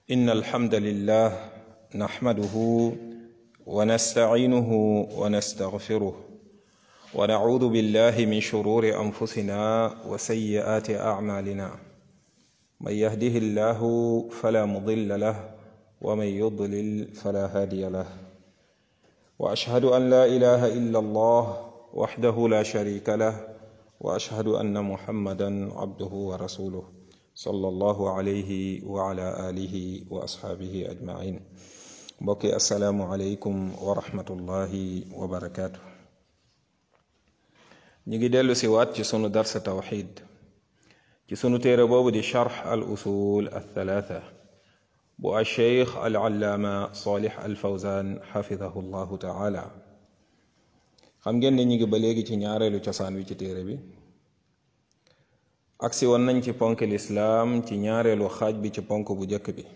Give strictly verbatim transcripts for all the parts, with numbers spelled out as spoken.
إن الحمد لله نحمده ونستعينه ونستغفره ونعوذ بالله من شرور أنفسنا وسيئات أعمالنا من يهده الله فلا مضل له ومن يضلل فلا هادي له وأشهد أن لا إله إلا الله وحده لا شريك له وأشهد أن محمدا عبده ورسوله صلى الله عليه وعلى آله وأصحابه أجمعين بقي السلام عليكم ورحمة الله وبركاته نيجي ديلو سيوات ci sunu dars tawhid ci sunu téere boobu di sharh al usul الثلاثة bu الشيخ العلامة صالح الفوزان حفظه الله تعالى xam ngeen ne ñi ngi ba léegi ci ñaareelu cosaan wi ci téere bi aksi woon nañ ci ponk lislaam ci ñaareelu xaaj bi ci ponk bu jëkk bi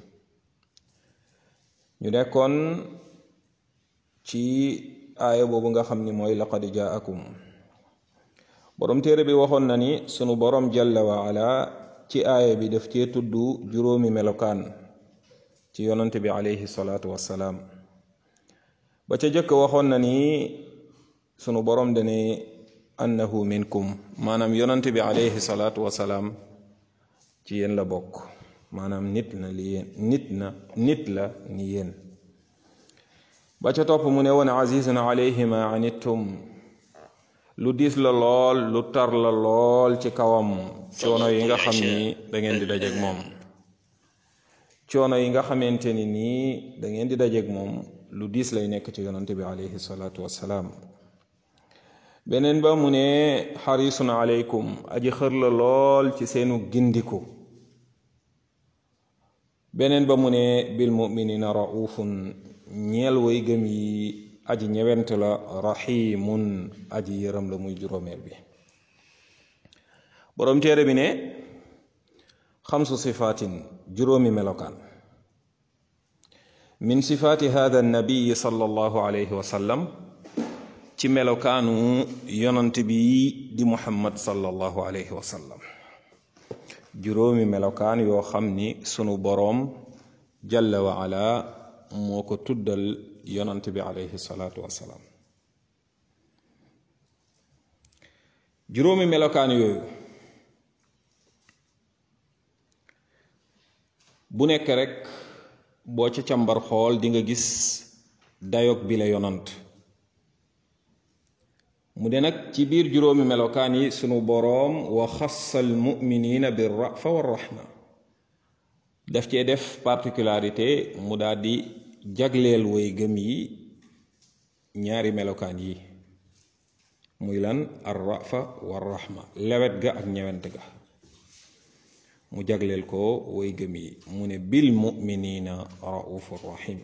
ñu nekkoon ci aaya boobu nga xam ni mooy laqad jaakum borom téere bi waxoon na ni sunu borom jalla wa ala ci aaya bi daf cee tudd juróomi melokaan ci yonante bi alayhi salaatu wassalaam ba ca jëkk waxoon na ni sunu borom dane annahu minkum maanaam yonante bi alayhi salaatu wasalaam ci yéen la bokk maanaam nit na li yéen nit na nit la ni yéen ba ca topp mu ne woon azizun alayhi ma anittum lu diis la lool lu tar la lool ci kawam coono yi nga xam ni da ngeen di dajeek moom coono yi nga xamante ni nii da ngeen di dajeek moom lu diis lay nekk ci yonante bi alayhi salaatu wasalaam beneen ba mu ne xarisun aleykum aji xër la lool ci seenu gindiku beneen ba mu ne bil muminina raufun ñeel way gëm yi aji ñewent la rahimun aji yërëm la muy juróomeel bi boroom téere bi ne xamsu sifaatin juróomi melokaan min sifaati hada nabiyi sallallahu alayhi wa sallam ci melokaanu yonant bi di muhammad sallallahu alayhi wa sallam juróomi melokaan yoo xam ni sunu boroom jalla wa ala moo ko tuddal yonant bi alayhi salaatu wassalaam juróomi melokaan yooyu bu nekk rekk boo ca càmbar xool di nga gis dayog bi la yonant mu de nag ci biir juróomi melokaan yi sunu boroom wa xassal muminina bir rafa war rahma daf cee def particularité mu daal di jagleel way gëm yi ñaari melokaan yi muy lan ar rafa war rahma lewet ga ak ñewent ga mu jagleel ko way gëm yi mu ne bil muminina raufur rahim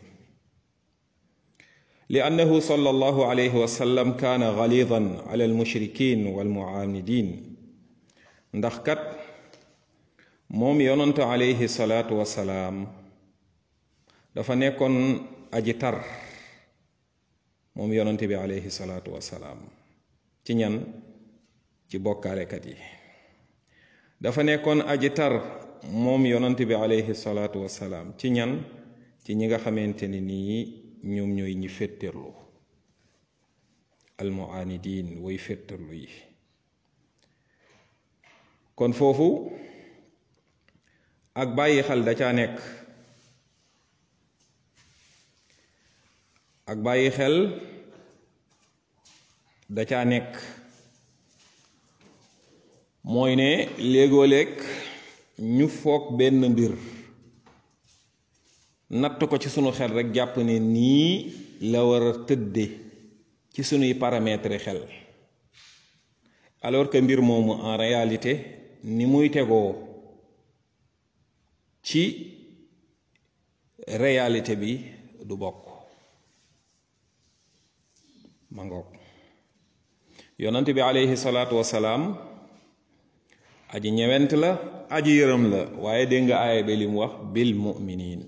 لأنه صلى الله عليه وسلم كان غليظا على المشركين والمعاندين ndax kat moom yonent alayhi salaatu wasalaam dafa nekkoon aji tar moom yonent bi alayhi salaatu wasalaam ci ñan ci bokkaalekat yi dafa nekkoon aji tar moom yonent bi alayhi salaatu wasalaam ci ñan ci ñi nga xamante ni nii ñoom ñooy ñi fétterlu almuanidin way fétterlu yi kon foofu ak bàyyi xel da caa nekk ak bàyyi xel da caa nekk mooy ne léegoo léeg ñu foog benn mbir natt ko ci sunu xel rek jàpp ne nii la war a tëdde ci sunuy paramètres xel alors que mbir moomu en réalité ni muy tegoo ci réalité bi du bokk ma ngoog yonent bi alayhi salaatu wasalaam aji ñewent la aji yërëm la waaye dégg nga aaya bi li mu wax bil mu'minin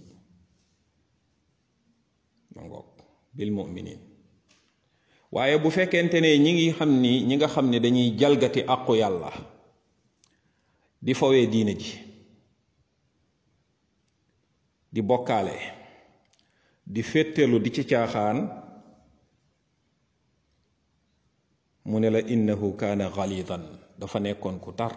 mangoog bil mu'minin waaye bu fekkente ne ñi ngi xam ni ñi nga xam ne dañuy jalgati àqu yàlla di fowee diine ji di bokkaale di féttelu di ci caaxaan mu ne la innahu kaana xalidan dafa nekkoon ku tar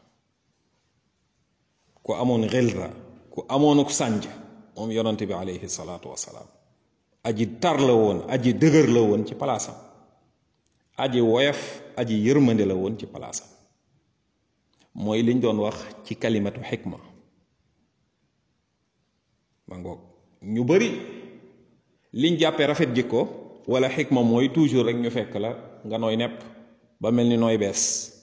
ku amoon xilra ku amoonuk sànj moom yonante bi alayhi salaatu wasalaam aji tar la woon aji dëgër la woon ci palaasam aji woyof aji yërmande la woon ci palaasam mooy liñ doon wax ci kalimatu xikma ma ngoog ñu bari liñ jàppee rafet jikko wala xikma mooy toujours rek ñu fekk la nga nooy nepp ba mel ni nooy bees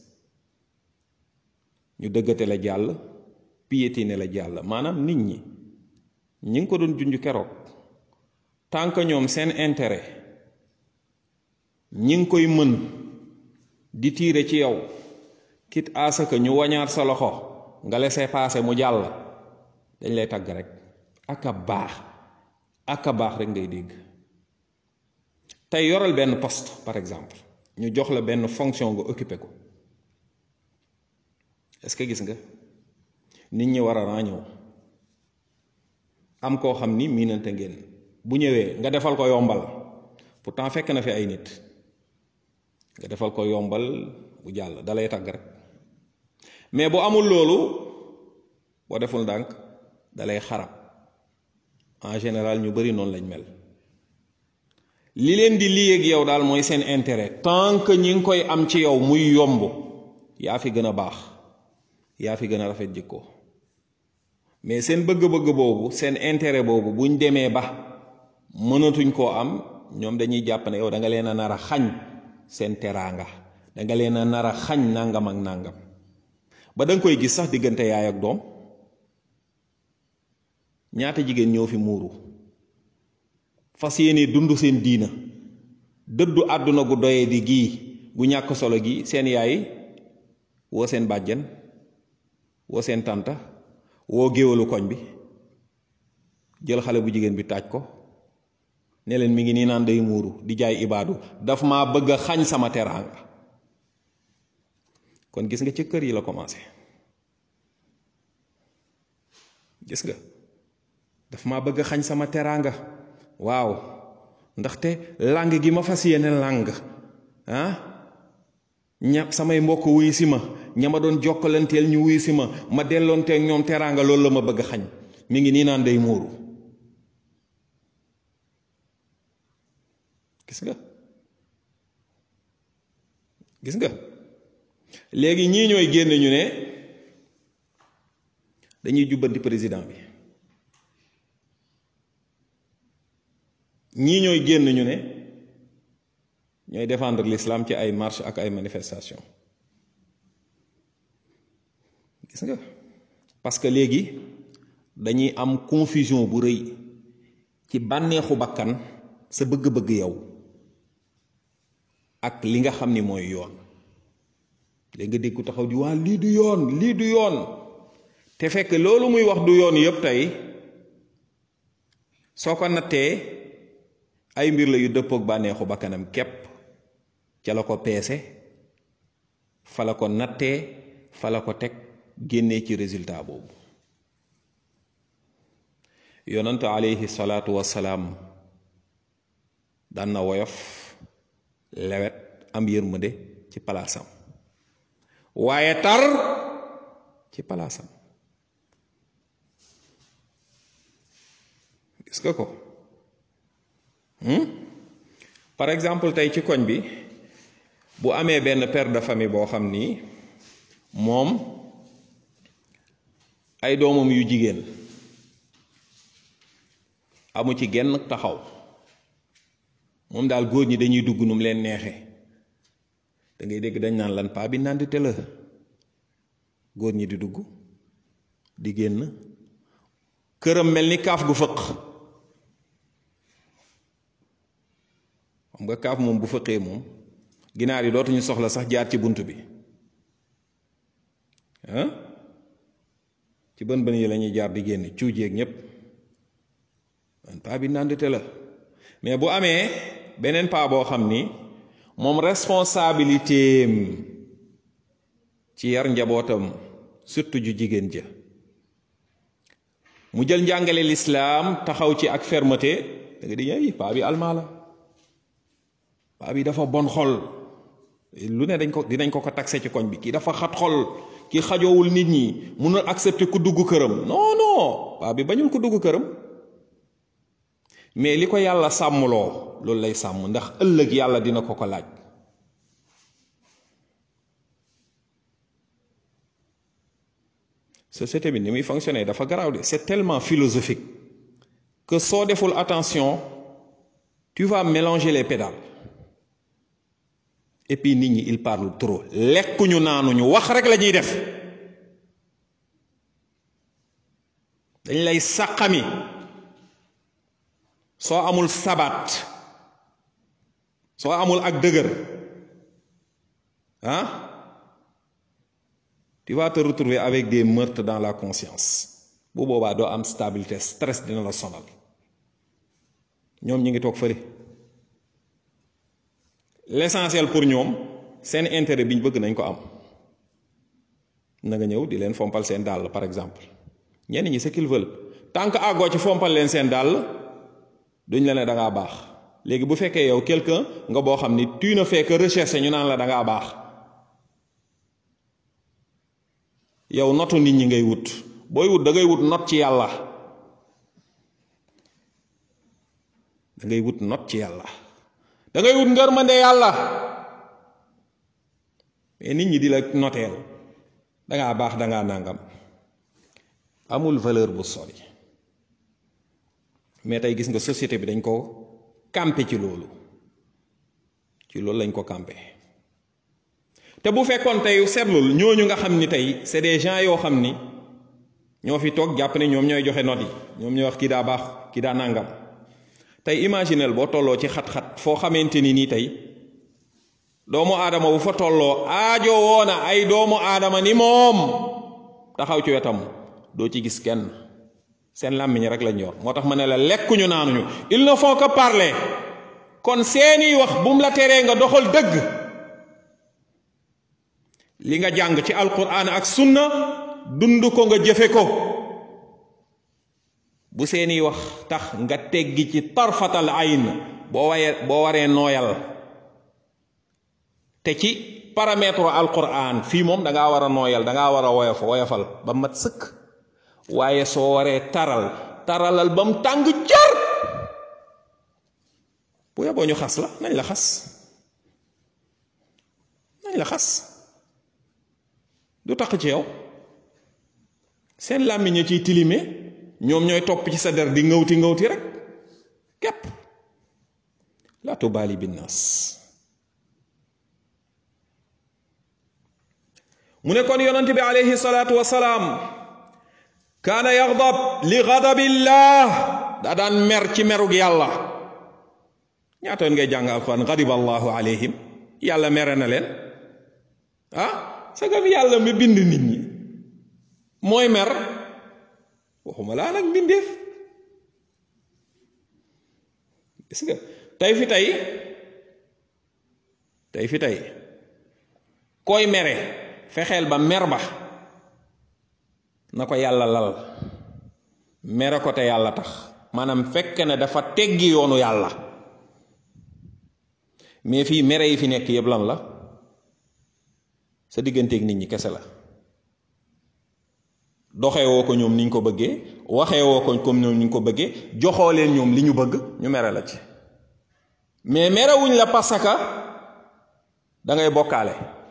ñu dëggate la jàll piétiner la jàll maanaam nit ñi ñi ngi ko doon junj keroog tant que ñoom seen intérêt ñi ngi koy mën di tiire ci yow kit asaka ñu wañaar sa loxo nga laisser passer mu jàll dañ lay tagg rek aka baax aka baax rek ngay dégg tey yoral benn poste par exemple ñu jox la benn fonction nga occupé ko est-ce que gis nga nit ñi war a ràññoo am koo xam ni miinante ngeen bu ñëwee nga defal ko yombal pourtant fekk na fi ay nit nga defal ko yombal bu jàll dalay tàgg rek mais bu amul loolu boo deful ndànk dalay xarab en général ñu bari noonu lañ mel li leen di lii ak yow daal mooy seen intérêt tant que ñi ngi koy am ci yow muy yomb yaa fi gën a baax yaa fi gën a rafet jikko mais seen bëgg-bëgg boobu seen intérêt boobu buñ demee ba mënatuñ koo am ñoom dañuy jàpp ne yow da nga leen a nar a xañ seen teraanga da nga leen a nar a xañ nangam ak nangam ba da nga koy gis sax diggante yaay ak doom ñaata jigéen ñoo fi muuru fas yéene dund seen diina dëddu àdduna gu doyee di gii gu ñàkk solo gi seen yaay woo seen bàjjen woo seen tànta woo géwalu koñ bi jël xale bu jigéen bi taaj ko ne leen mi ngi nii naan day muuru di jaay ibaadu daf maa bëgg a xañ sama teraanga kon gis nga ci kër yi la commencé gis nga daf maa bëgg a xañ sama teraanga waaw ndaxte làng gi ma fas yéene làng ah ña samay mbokk wuyu si ma ña ma doon jokkalanteel ñu wuyu si ma ma delloonteeg ñoom teraanga loolu la ma bëgg xañ mi ngi nii naan day muuru gis nga gis nga léegi ñii ñooy génn ñu ne dañuy jubbanti président bi ñii ñooy génn ñu ne ñooy défendre l'islam ci ay marche ak ay manifestation gis nga parce que léegi dañuy am confusion bu rëy ci bànneexu bakkan sa bëgg-bëgg yow ak li nga xam ni mooy yoon léegi nga dégg taxaw di waa lii du yoon lii du yoon te fekk loolu muy wax du yoon yépp tey soo ko nattee ay mbir la yu dëppook bànneexu bakkanam képp ca la ko peese fa la ko nattee fa la ko teg génnee ci résultat boobu yonent alayhi salaatu wassalaam daan na woyof lewet am yërmande ci palaasam waaye tar ci palaasam gis nga ko hmm? par exemple tey ci koñ bi bu amee benn père de famille boo xam ni moom ay doomam yu jigéen amu ci genn taxaw moom daal góor ñi dañuy dugg nu mu leen neexe da ngay dégg dañ naan lan paa bi nandite la góor ñi di dugg di génn këram mel ni kaaf gu fëq xam nga kaaf moom bu fëqee moom ginaar yi dootuñu soxla sax jaar ci bunt bi ah ci bën bën yi lañuy jaar di génn cuujeeg ñépp man paa bi nandite la mais bu amee beneen paa boo xam ni moom responsabilitéem ci yar njabootam surtout ju jigéen ja mu jël njàngale lislaam taxaw ci ak fermeté da nga di ñëw paa bi almaa la, paa bi dafa bon xol, lu ne dañ ko dinañ ko ko taxé ci koñ bi, kii dafa xat xol, kii xajoowul nit ñi, mun a accepter ku dugg këram. non non paa bi bañul ku dugg këram, mais li ko yàlla sàmmloo loolu lay sàmm, ndax ëllëg yàlla dina ko ko laaj. société bi ni muy fonctionner dafa garaaw de, c'est tellement philosophique que soo deful attention tu vas mélanger les pédales. Et puis nit ñi il parle trop, lekkuñu naanuñu, wax rek la ñuy def, dañ lay sàqami soo amul sabat, soo amul ak dëgër ah tu vas te retrouver avec des meurtres dans la conscience. bu boobaa doo am stabilité, stress dina la sonal. ñoom ñi ngi toog fële, l'essentiel pour ñoom seen intérêt bi ñu bëgg nañ ko am. na nga ñëw di leen fompal seen dàll par exemple, ñenn ñi ce qu'ils veulent tant que àggoo ci fompal leen seen dàll duñ la ne da ngaa baax. léegi bu fekkee yow quelqu'un nga boo xam ni tu ne fais que rechercher ñu naan la da ngaa baax, yow notu nit ñi ngay wut. booy wut da ngay wut not ci yàlla, da ngay wut not ci yàlla, da ngay wut ngërmande yàlla. mais nit ñi di la noteel da ngaa baax, da ngaa nàngam, amul valeur bu sori. mais tey gis nga société bi dañ ko campé ci loolu, ci loolu lañ ko campé. te bu fekkoon tey seetlul ñooñu nga xam ni tey c'est des gens yoo xam ni ñoo fi toog jàpp ne ñoom ñooy joxe note yi, ñoom ñooy wax kii daa baax kii daa nàngam. tey imaginel boo tolloo ci xat-xat foo xamante ni nii tey doomu aadama bu fa tolloo aajo woona ay doomu aadama ni moom taxaw ci wetam, doo ci gis kenn, seen làmmiñ rek lañ yor. moo tax ma ne la lekkuñu naanuñu, ils ne font que parler. kon seeni wax bum la teree nga doxal dëgg, li nga jàng ci alquran ak sunna dund ko nga jëfe ko. bu seeni wax tax nga teggi ci tarfatal ayn, boo waye boo waree nooyal te ci paramètre alquran fii moom da ngaa war a nooyal, da ngaa war a woyof woyofal ba mat sëkk. waaye soo waree taral taralal ba mu tàng jar. bu yeboo ñu xas la, nañ la xas, nañ la xas, du tax ci yow. seen làmmiñ ciy tilime, ñoom ñooy topp ci sa der di ngawti ngawti rek képp. la tubaali binnaas. mu ne kon yonent bi alayhi salaatu wasalaam kaana yaxdab li xadabillah, daa daan mer ci merug yàlla. ñaatoon ngay jàng alquran xadiba allahu alayhim, yàlla mere na leen. ah sagam yàlla mi bind nit ñi mooy mer, waxuma laa nag mbindeef. gis nga tey fi tey tey fi tey koy mere fexeel ba mer ba na ko yàlla lal, mere ko te yàlla tax, maanaam fekk ne dafa teggi yoonu yàlla. mais fii mere yi fi nekk yëpp lan la? sa digganteeg nit ñi kese la. doxee woo ko ñoom ni ñu ko bëggee, waxee woo ko comme ñoom ni ñu ko bëggee, joxoo leen ñoom li ñu bëgg, ñu mere la ci. mais merewuñ la parce que da ngay bokkaale,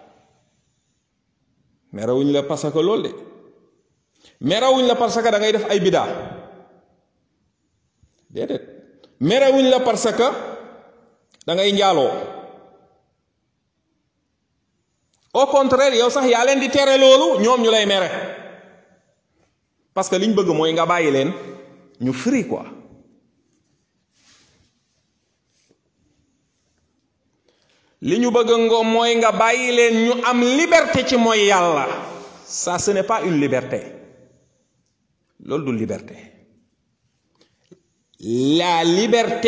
merewuñ la parce que loolu de, merewuñ la parce que da ngay def ay bidaa, déedéet. merewuñ la parce que da ngay njaaloo, au contraire yow sax yaa leen di tere loolu, ñoom ñu lay mere. parce que liñ bëgg mooy nga bàyyi leen ñu free quoi. li ñu bëgg ngo mooy nga bàyyi leen ñu am liberté ci mooy yàlla. ça ce n'est pas une liberté, loolu du liberté. la liberté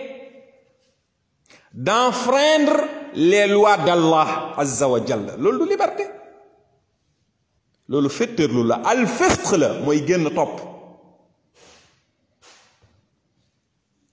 d'enfreindre les lois d'Allah azza wa jalla, loolu du liberté, loolu féttarlu la, al fisq la, mooy génn topp.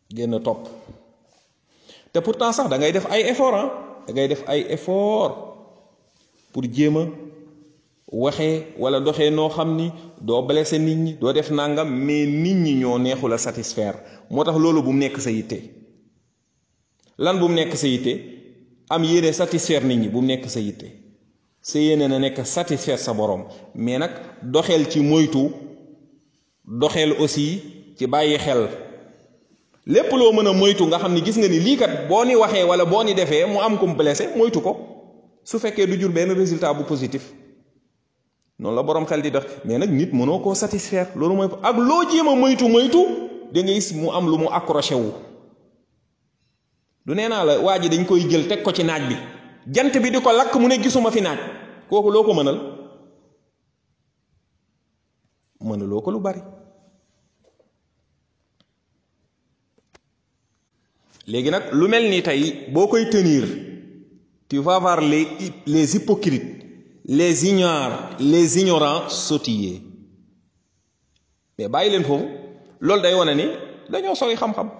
génn topp te pourtant sax da ngay def ay effort ah da ngay def ay effort pour jéem a waxee wala doxee noo xam ni doo blessé nit ñi doo def nangam, mais nit ñi ñoo neexul a satisfaire. moo tax loolu bu mu nekk sa yitte. lan bu mu nekk sa yitte am yéene satisfaire nit ñi bu mu nekk sa yitte. sa yéene na nekk satisfaire sa borom, mais nag doxeel ci moytu, doxeel aussi ci bàyyi xel lépp loo mën a moytu nga xam ni gis nga ni lii kat boo ni waxee wala boo ni defee mu am ko mu blessé moytu ko su fekkee du jur benn résultat bu positif. noonu la borom xel di dox, mais nag nit mënoo koo satisfaire. loolu mooy ak loo jéem a moytu moytu da ngay gis mu am lu mu accroché wu. du nee naa la waa ji dañ koy jël teg ko ci naaj bi jant bi di ko lakk mu ne gisuma fi naaj, kooku loo ko mënal mënaloo ko lu bari. léegi nag lu mel ni tey boo koy tenir tu vas voir les les hypocrites, les ignorants les ignorants sautiller. mais bàyyi leen foofu, loolu day wane ni dañoo sori xam-xam.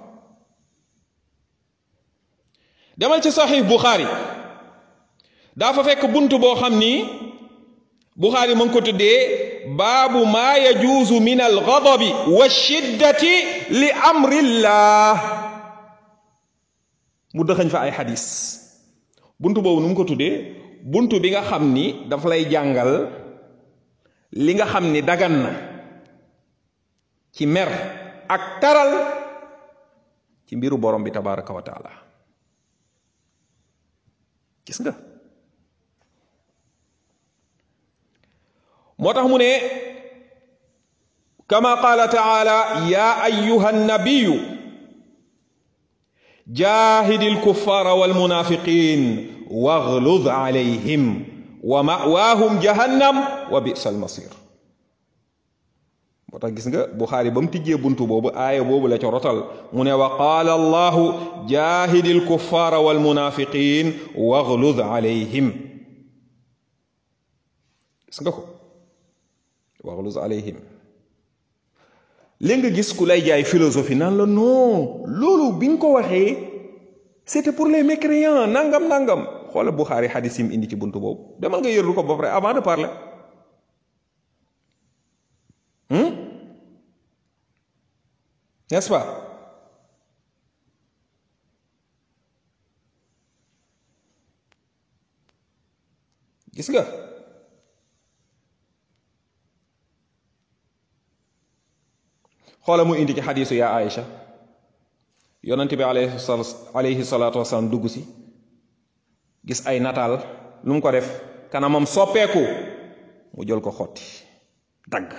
demal ci saxiix Buxaari daa fa fekk bunt boo xam ni Buxaari mu ngi ko tuddee baabu maa yajuuzu min al-ghadabi wa shiddati li amrillah. mu dëxañ fa ay xadis. bunt boobu nu mu ko tuddee bunt bi nga xam ni dafa lay jàngal li nga xam ni dagan na ci mer ak taral ci mbiru borom bi tabaraka wa taala. gis nga moo tax mu ne kama qaala taala ya ayyuha nabiyu jaahidil kuffaara wal munaafiqiin waghluz alayhim wa ma'waahum jahannam wa bi'sal masiir. moo tax gis nga Buxaari ba mu tijjee buntu boobu aaya boobu la ca rotal mu ne wa qaala allahu jaahidil kuffaara wal munaafiqiin waghluz alayhim. gis nga ko waghluz alayhim. léegi nga gis ku lay jaay philosophie naan la non loolu bi nga ko waxee c'était pour les mécréants nangam nangam. xoola Buxaari xadis yi mu indi ci buntu boobu demal nga yërlu ko ba pare avant de parler. Hmm? N'est-ce pas? gis nga xoola mu indi ci xadisu yaa Aïcha yonent bi alayhi salaatu wasalaam dugg si gis ay nataal lu mu ko def kanamam soppeeku mu jël ko xotti dagg.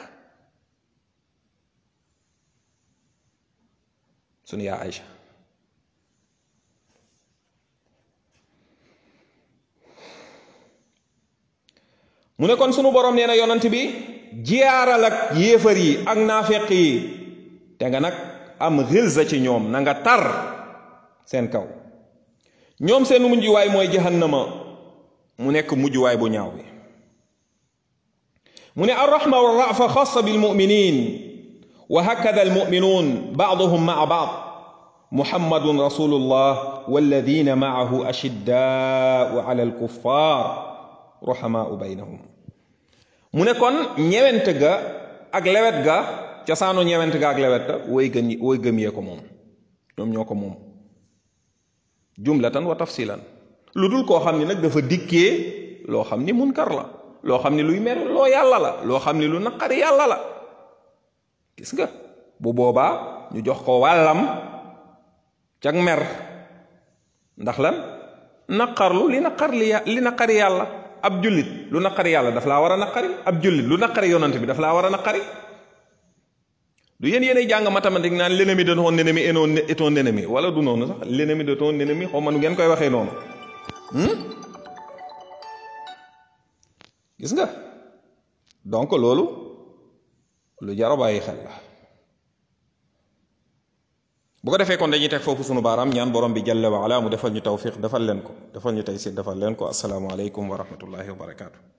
sunu yaa Aïcha mu ne kon sunu borom nee na yonent bi jiyaaral ak yéefar yi ak naafeq yi te nga nag am xilza ci ñoom na nga tar seen kaw. ñoom seen mujjuwaay mooy jahannama mu nekk mujjuwaay bu ñaaw bi. mu ne arrahma wa rafa xassa bil muminin wa hakada al muminuun baaduhum maa baad muhammadun rasulullah walladina maahu ashiddaau ala al kuffar ruhamaau baynahum. mu ne kon ñewent ga ak lewet ga cosaanu ñewent ga ak lewet ga woy gën woy gëm yee ko moom ñoom ñoo ko moom jumlatan wa tafsilan. lu dul koo xam ni nag dafa dikkee loo xam ni munkar la, loo xam ni luy mer loo yàlla la, loo xam ni lu naqari yàlla la. gis nga bu boobaa ñu jox ko wàllam cag mer ndax lan naqarlu li naqar li li naqari yàlla. ab jullit lu naqari yàlla daf laa war a naqari, ab jullit lu naqari yonant bi daf laa war a naqari. du yéen yéenay jàng mathématique naan l'ennemi de ton ennemi est ton ennemi wala du noonu sax l'ennemi de ton ennemi xaw ma nu ngeen koy waxee noonu. gis nga donc loolu lu jar a bàyyi xel la. bu ko defee kon dañuy teg foofu sunu baaraam ñaan borom bi jalla wa ala mu defal ñu tawfiq defal leen ko defal ñu taysir defal leen ko. assalaamu aleykum wa rahmatullahi wa barakaatu.